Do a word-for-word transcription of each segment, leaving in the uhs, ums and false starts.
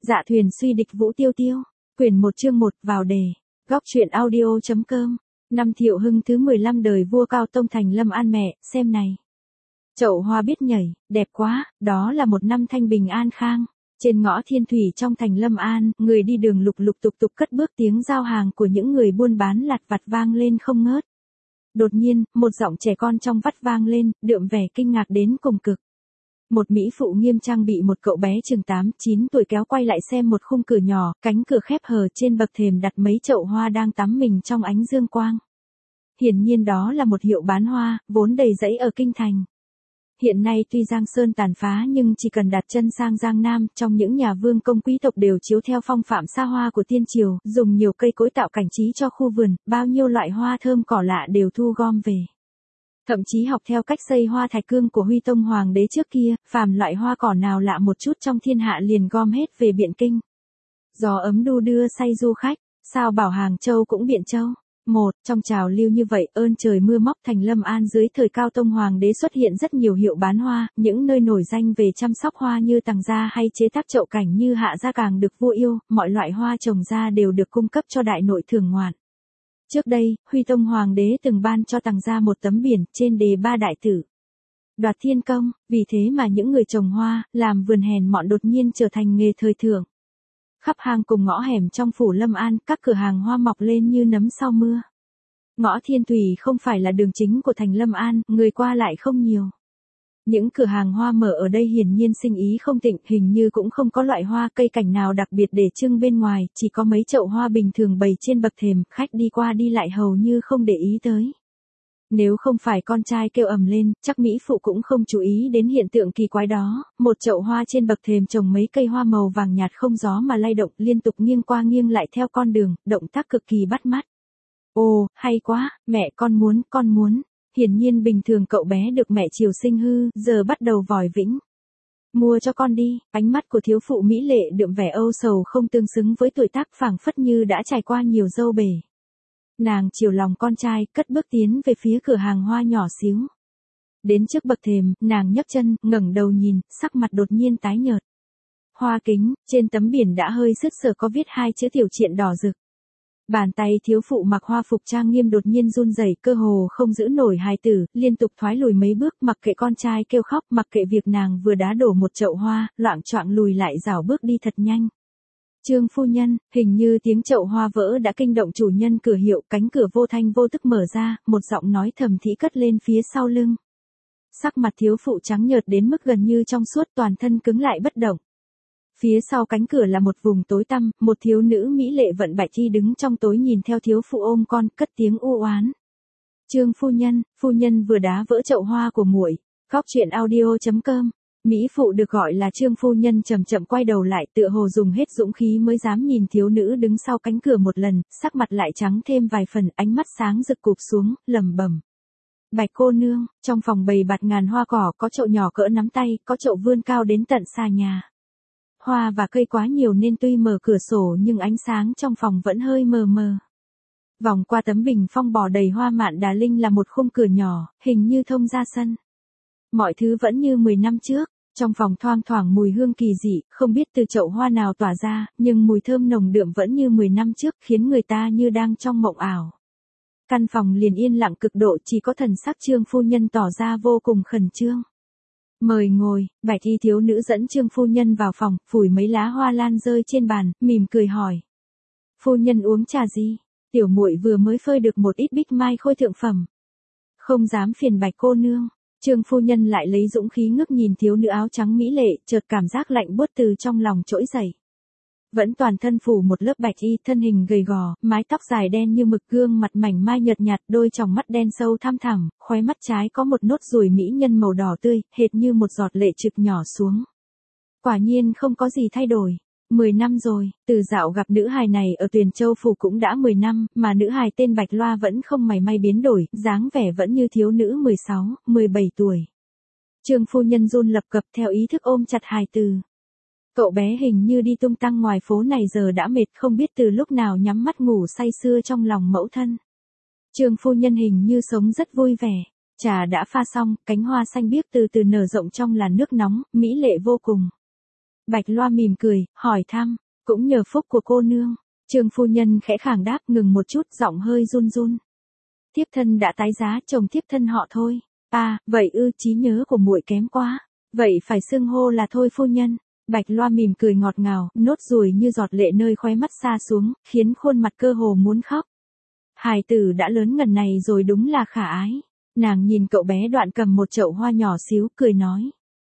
Dạ thuyền suy địch Vũ Tiêu Tiêu. Quyển một chương một vào đề. Góc truyện audio.com. Năm Thiệu Hưng thứ mười lăm đời vua Cao Tông thành Lâm An mẹ, xem này. Chậu hoa biết nhảy, đẹp quá, đó là một năm thanh bình an khang. Trên ngõ Thiên Thủy trong thành Lâm An, người đi đường lục lục tục tục cất bước, tiếng giao hàng của những người buôn bán lặt vặt vang lên không ngớt. Đột nhiên, một giọng trẻ con trong vắt vang lên, đượm vẻ kinh ngạc đến cùng cực. Một mỹ phụ nghiêm trang bị một cậu bé chừng tám chín tuổi kéo quay lại xem một khung cửa nhỏ, cánh cửa khép hờ, trên bậc thềm đặt mấy chậu hoa đang tắm mình trong ánh dương quang. Hiển nhiên đó là một hiệu bán hoa, vốn đầy rẫy ở kinh thành. Hiện nay tuy Giang Sơn tàn phá nhưng chỉ cần đặt chân sang Giang Nam, trong những nhà vương công quý tộc đều chiếu theo phong phạm xa hoa của tiên triều, dùng nhiều cây cối tạo cảnh trí cho khu vườn, bao nhiêu loại hoa thơm cỏ lạ đều thu gom về. Thậm chí học theo cách xây hoa thạch cương của Huy Tông Hoàng đế trước kia, phàm loại hoa cỏ nào lạ một chút trong thiên hạ liền gom hết về Biện Kinh. Gió ấm đu đưa say du khách, sao bảo Hàng Châu cũng Biện Châu. Một, trong trào lưu như vậy, ơn trời mưa móc thành Lâm An dưới thời Cao Tông Hoàng đế xuất hiện rất nhiều hiệu bán hoa, những nơi nổi danh về chăm sóc hoa như Tàng Gia hay chế tác chậu cảnh như Hạ Gia càng được vua yêu, mọi loại hoa trồng ra đều được cung cấp cho đại nội thưởng ngoạn. Trước đây, Huy Tông Hoàng đế từng ban cho Tàng Gia một tấm biển, trên đề ba đại tử. Đoạt thiên công, vì thế mà những người trồng hoa, làm vườn hèn mọn đột nhiên trở thành nghề thời thượng. Khắp hang cùng ngõ hẻm trong phủ Lâm An, các cửa hàng hoa mọc lên như nấm sau mưa. Ngõ Thiên Thủy không phải là đường chính của thành Lâm An, người qua lại không nhiều. Những cửa hàng hoa mở ở đây hiển nhiên sinh ý không tịnh, hình như cũng không có loại hoa cây cảnh nào đặc biệt để trưng bên ngoài, chỉ có mấy chậu hoa bình thường bày trên bậc thềm, khách đi qua đi lại hầu như không để ý tới. Nếu không phải con trai kêu ầm lên, chắc mỹ phụ cũng không chú ý đến hiện tượng kỳ quái đó, một chậu hoa trên bậc thềm trồng mấy cây hoa màu vàng nhạt không gió mà lay động, liên tục nghiêng qua nghiêng lại theo con đường, động tác cực kỳ bắt mắt. Ồ, hay quá, mẹ con muốn, con muốn. Hiển nhiên bình thường cậu bé được mẹ chiều sinh hư, giờ bắt đầu vòi vĩnh. Mua cho con đi, ánh mắt của thiếu phụ mỹ lệ đượm vẻ âu sầu không tương xứng với tuổi tác, phảng phất như đã trải qua nhiều dâu bể. Nàng chiều lòng con trai, cất bước tiến về phía cửa hàng hoa nhỏ xíu. Đến trước bậc thềm, nàng nhấc chân, ngẩng đầu nhìn, sắc mặt đột nhiên tái nhợt. Hoa kính, trên tấm biển đã hơi sứt sờ có viết hai chữ tiểu triện đỏ rực. Bàn tay thiếu phụ mặc hoa phục trang nghiêm đột nhiên run rẩy, cơ hồ không giữ nổi hài tử, liên tục thoái lùi mấy bước, mặc kệ con trai kêu khóc, mặc kệ việc nàng vừa đá đổ một chậu hoa, loạng choạng lùi lại rảo bước đi thật nhanh. Trương phu nhân, hình như tiếng chậu hoa vỡ đã kinh động chủ nhân cửa hiệu, cánh cửa vô thanh vô tức mở ra, một giọng nói thầm thỉ cất lên phía sau lưng. Sắc mặt thiếu phụ trắng nhợt đến mức gần như trong suốt, toàn thân cứng lại bất động. Phía sau cánh cửa là một vùng tối tăm, một thiếu nữ mỹ lệ vận bạch thi đứng trong tối nhìn theo thiếu phụ ôm con, cất tiếng u oán. Trương phu nhân, phu nhân vừa đá vỡ chậu hoa của muội. Góc truyện audio.com. Mỹ phụ được gọi là Trương phu nhân chậm chậm quay đầu lại, tựa hồ dùng hết dũng khí mới dám nhìn thiếu nữ đứng sau cánh cửa một lần, sắc mặt lại trắng thêm vài phần, ánh mắt sáng rực cụp xuống, lẩm bẩm. Bạch cô nương, trong phòng bày bạt ngàn hoa cỏ, có chậu nhỏ cỡ nắm tay, có chậu vươn cao đến tận xa nhà. Hoa và cây quá nhiều nên tuy mở cửa sổ nhưng ánh sáng trong phòng vẫn hơi mờ mờ. Vòng qua tấm bình phong bò đầy hoa mạn đà linh là một khung cửa nhỏ, hình như thông ra sân. Mọi thứ vẫn như mười năm trước, trong phòng thoang thoảng mùi hương kỳ dị, không biết từ chậu hoa nào tỏa ra, nhưng mùi thơm nồng đượm vẫn như mười năm trước, khiến người ta như đang trong mộng ảo. Căn phòng liền yên lặng cực độ, chỉ có thần sắc Trương phu nhân tỏ ra vô cùng khẩn trương. Mời ngồi, bạch y thiếu nữ dẫn Trương phu nhân vào phòng, phủi mấy lá hoa lan rơi trên bàn, mỉm cười hỏi. Phu nhân uống trà gì? Tiểu muội vừa mới phơi được một ít bích mai khôi thượng phẩm. Không dám phiền bạch cô nương. Trương phu nhân lại lấy dũng khí ngước nhìn thiếu nữ áo trắng mỹ lệ, chợt cảm giác lạnh buốt từ trong lòng trỗi dậy. Vẫn toàn thân phủ một lớp bạch y, thân hình gầy gò, mái tóc dài đen như mực, gương mặt mảnh mai nhợt nhạt, đôi tròng mắt đen sâu thăm thẳm, khóe mắt trái có một nốt ruồi mỹ nhân màu đỏ tươi, hệt như một giọt lệ trực nhỏ xuống. Quả nhiên không có gì thay đổi. Mười năm rồi, từ dạo gặp nữ hài này ở Tuyền Châu phủ cũng đã mười năm, mà nữ hài tên Bạch Loa vẫn không mảy may biến đổi, dáng vẻ vẫn như thiếu nữ mười sáu, mười bảy tuổi. Trương phu nhân run lập cập theo ý thức ôm chặt hài từ. Cậu bé hình như đi tung tăng ngoài phố này giờ đã mệt, không biết từ lúc nào nhắm mắt ngủ say sưa trong lòng mẫu thân. Trương phu nhân hình như sống rất vui vẻ. Trà đã pha xong, cánh hoa xanh biếc từ từ nở rộng trong làn nước nóng, mỹ lệ vô cùng. Bạch Loa mỉm cười, hỏi thăm, cũng nhờ phúc của cô nương. Trương phu nhân khẽ khàng đáp, ngừng một chút, giọng hơi run run. Thiếp thân đã tái giá, chồng thiếp thân họ Thôi. À, vậy ư, trí nhớ của muội kém quá. Vậy phải xưng hô là Thôi phu nhân. Bạch Loa mỉm cười ngọt ngào, nốt ruồi như giọt lệ nơi khóe mắt xa xuống, khiến khuôn mặt cơ hồ muốn khóc. Hài tử đã lớn ngần này rồi đúng là khả ái. Nàng nhìn cậu bé Đoạn cầm một chậu hoa nhỏ xíu, cười nói.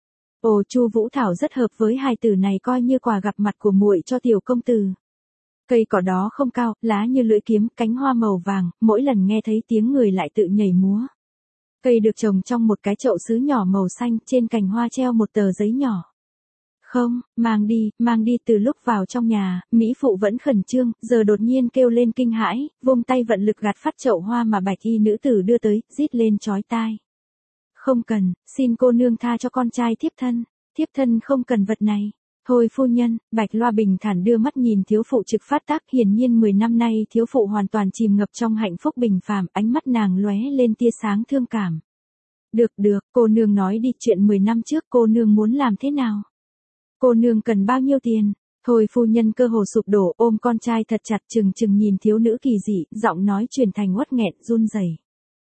Ồ, Chu Vũ Thảo rất hợp với hài tử này, coi như quà gặp mặt của muội cho tiểu công tử. Cây cỏ đó không cao, lá như lưỡi kiếm, cánh hoa màu vàng, mỗi lần nghe thấy tiếng người lại tự nhảy múa. Cây được trồng trong một cái chậu sứ nhỏ màu xanh, trên cành hoa treo một tờ giấy nhỏ. Không, mang đi, mang đi. Từ lúc vào trong nhà, Mỹ phụ vẫn khẩn trương, giờ đột nhiên kêu lên kinh hãi, vung tay vận lực gạt phát chậu hoa mà bạch y nữ tử đưa tới, rít lên chói tai. Không cần, xin cô nương tha cho con trai thiếp thân, thiếp thân không cần vật này. Thôi phu nhân, Bạch Loa bình thản đưa mắt nhìn thiếu phụ trực phát tác, hiển nhiên mười năm nay thiếu phụ hoàn toàn chìm ngập trong hạnh phúc bình phàm, ánh mắt nàng lóe lên tia sáng thương cảm. Được được, cô nương nói đi, chuyện mười năm trước cô nương muốn làm thế nào? Cô nương cần bao nhiêu tiền? Thôi phu nhân cơ hồ sụp đổ, ôm con trai thật chặt, chừng chừng nhìn thiếu nữ kỳ dị, giọng nói truyền thành uất nghẹn, run rẩy.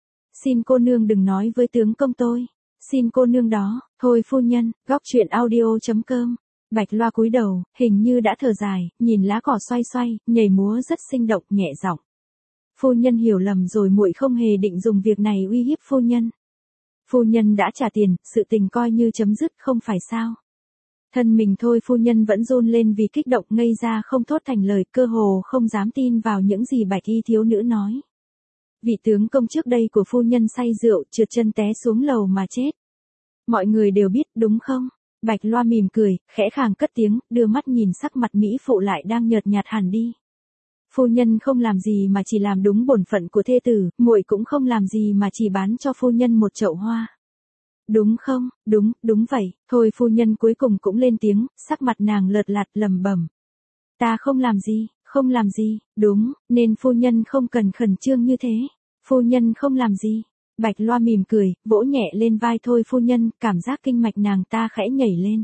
Xin cô nương đừng nói với tướng công tôi. Xin cô nương đó. Thôi phu nhân, góc truyện audio chấm com. Bạch Loa cúi đầu, hình như đã thở dài, nhìn lá cỏ xoay xoay, nhảy múa rất sinh động, nhẹ giọng. Phu nhân hiểu lầm rồi, muội không hề định dùng việc này uy hiếp phu nhân. Phu nhân đã trả tiền, sự tình coi như chấm dứt, không phải sao? Thân mình Thôi phu nhân vẫn run lên vì kích động, ngây ra không thốt thành lời, cơ hồ không dám tin vào những gì bạch y thiếu nữ nói. Vị tướng công trước đây của phu nhân say rượu, trượt chân té xuống lầu mà chết. Mọi người đều biết, đúng không? Bạch Loa mỉm cười, khẽ khàng cất tiếng, đưa mắt nhìn sắc mặt Mỹ phụ lại đang nhợt nhạt hẳn đi. Phu nhân không làm gì mà chỉ làm đúng bổn phận của thê tử, muội cũng không làm gì mà chỉ bán cho phu nhân một chậu hoa. Đúng không? Đúng, đúng vậy. Thôi phu nhân cuối cùng cũng lên tiếng, sắc mặt nàng lợt lạt lẩm bẩm. Ta không làm gì, không làm gì, đúng, nên phu nhân không cần khẩn trương như thế. Phu nhân không làm gì. Bạch Loa mỉm cười, vỗ nhẹ lên vai Thôi phu nhân, cảm giác kinh mạch nàng ta khẽ nhảy lên.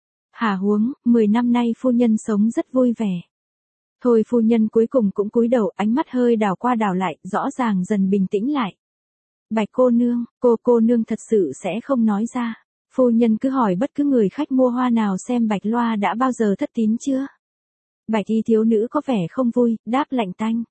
Hả huống, mười năm nay phu nhân sống rất vui vẻ. Thôi phu nhân cuối cùng cũng cúi đầu, ánh mắt hơi đảo qua đảo lại, rõ ràng dần bình tĩnh lại. Bạch cô nương, cô cô nương thật sự sẽ không nói ra. Phu nhân cứ hỏi bất cứ người khách mua hoa nào xem Bạch Loa đã bao giờ thất tín chưa. Bạch y thiếu nữ có vẻ không vui, đáp lạnh tanh.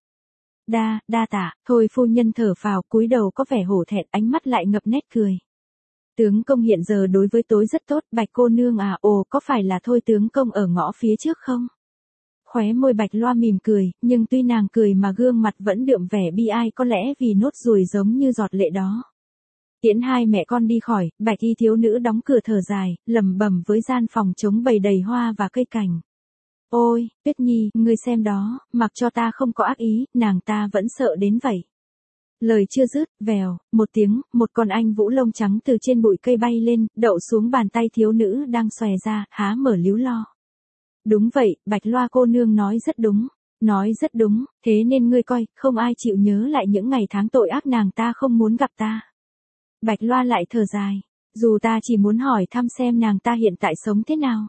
Đa, đa tạ. Thôi phu nhân thở phào, cúi đầu có vẻ hổ thẹn, ánh mắt lại ngập nét cười. Tướng công hiện giờ đối với tôi rất tốt, Bạch cô nương à, ồ, có phải là Thôi tướng công ở ngõ phía trước không? Khóe môi Bạch Loa mỉm cười, nhưng tuy nàng cười mà gương mặt vẫn đượm vẻ bi ai, có lẽ vì nốt ruồi giống như giọt lệ đó. Tiễn hai mẹ con đi khỏi, Bạch y thiếu nữ đóng cửa thở dài, lẩm bẩm với gian phòng trống bày đầy hoa và cây cảnh. Ôi, Tuyết Nhi, ngươi xem đó, mặc cho ta không có ác ý, nàng ta vẫn sợ đến vậy. Lời chưa dứt, vèo, một tiếng, một con anh vũ lông trắng từ trên bụi cây bay lên, đậu xuống bàn tay thiếu nữ đang xòe ra, há mở líu lo. Đúng vậy, Bạch Loa cô nương nói rất đúng, nói rất đúng, thế nên ngươi coi, không ai chịu nhớ lại những ngày tháng tội ác nàng ta không muốn gặp ta. Bạch Loa lại thở dài, dù ta chỉ muốn hỏi thăm xem nàng ta hiện tại sống thế nào.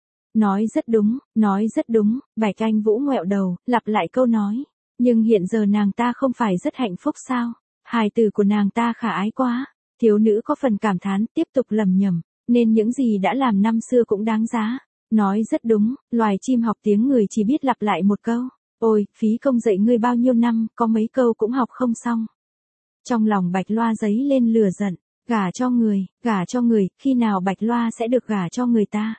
Nói rất đúng, nói rất đúng, Bạch Anh Vũ ngoẹo đầu, lặp lại câu nói. Nhưng hiện giờ nàng ta không phải rất hạnh phúc sao? Hài tử của nàng ta khả ái quá. Thiếu nữ có phần cảm thán, tiếp tục lầm nhầm, nên những gì đã làm năm xưa cũng đáng giá. Nói rất đúng, loài chim học tiếng người chỉ biết lặp lại một câu. Ôi, phí công dạy ngươi bao nhiêu năm, có mấy câu cũng học không xong. Trong lòng Bạch Loa dấy lên lửa giận, gả cho người, gả cho người, khi nào Bạch Loa sẽ được gả cho người ta?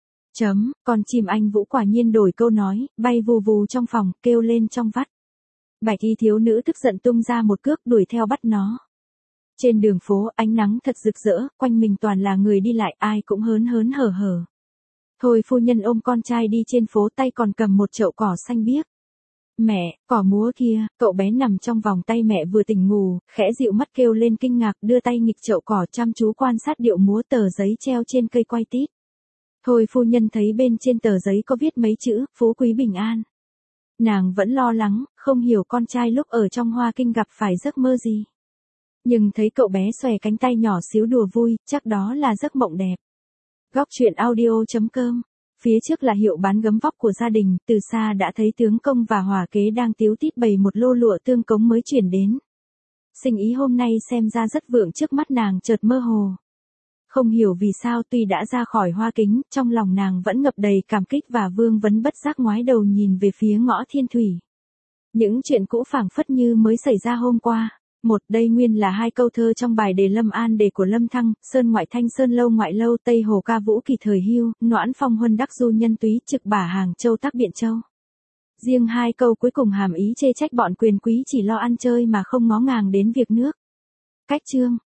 Chấm, con chim anh Vũ quả nhiên đổi câu nói, bay vù vù trong phòng, kêu lên trong vắt. Bạch y thiếu nữ tức giận tung ra một cước đuổi theo bắt nó. Trên đường phố, ánh nắng thật rực rỡ, quanh mình toàn là người đi lại, ai cũng hớn hớn hở hở. Thôi phu nhân ôm con trai đi trên phố, tay còn cầm một chậu cỏ xanh biếc. Mẹ, cỏ múa kia, cậu bé nằm trong vòng tay mẹ vừa tỉnh ngủ, khẽ dịu mắt kêu lên kinh ngạc, đưa tay nghịch chậu cỏ chăm chú quan sát điệu múa tờ giấy treo trên cây quay tít. Thôi phu nhân thấy bên trên tờ giấy có viết mấy chữ, phú quý bình an. Nàng vẫn lo lắng, không hiểu con trai lúc ở trong hoa kinh gặp phải giấc mơ gì. Nhưng thấy cậu bé xòe cánh tay nhỏ xíu đùa vui, chắc đó là giấc mộng đẹp. Góc truyện audio chấm com Phía trước là hiệu bán gấm vóc của gia đình, từ xa đã thấy tướng công và hòa kế đang tíu tít bày một lô lụa tương cống mới chuyển đến. Sinh ý hôm nay xem ra rất vượng, trước mắt nàng chợt mơ hồ. Không hiểu vì sao tuy đã ra khỏi hoa kính, trong lòng nàng vẫn ngập đầy cảm kích và vương vấn bất giác ngoái đầu nhìn về phía ngõ Thiên Thủy. Những chuyện cũ phảng phất như mới xảy ra hôm qua. Một, đây nguyên là hai câu thơ trong bài đề Lâm An Đề của Lâm Thăng, Sơn ngoại thanh sơn lâu ngoại lâu, Tây hồ ca vũ kỳ thời hưu, Noãn phong huân đắc du nhân túy, trực bả Hàng Châu tác Biện Châu. Riêng hai câu cuối cùng hàm ý chê trách bọn quyền quý chỉ lo ăn chơi mà không ngó ngàng đến việc nước. Cách chương.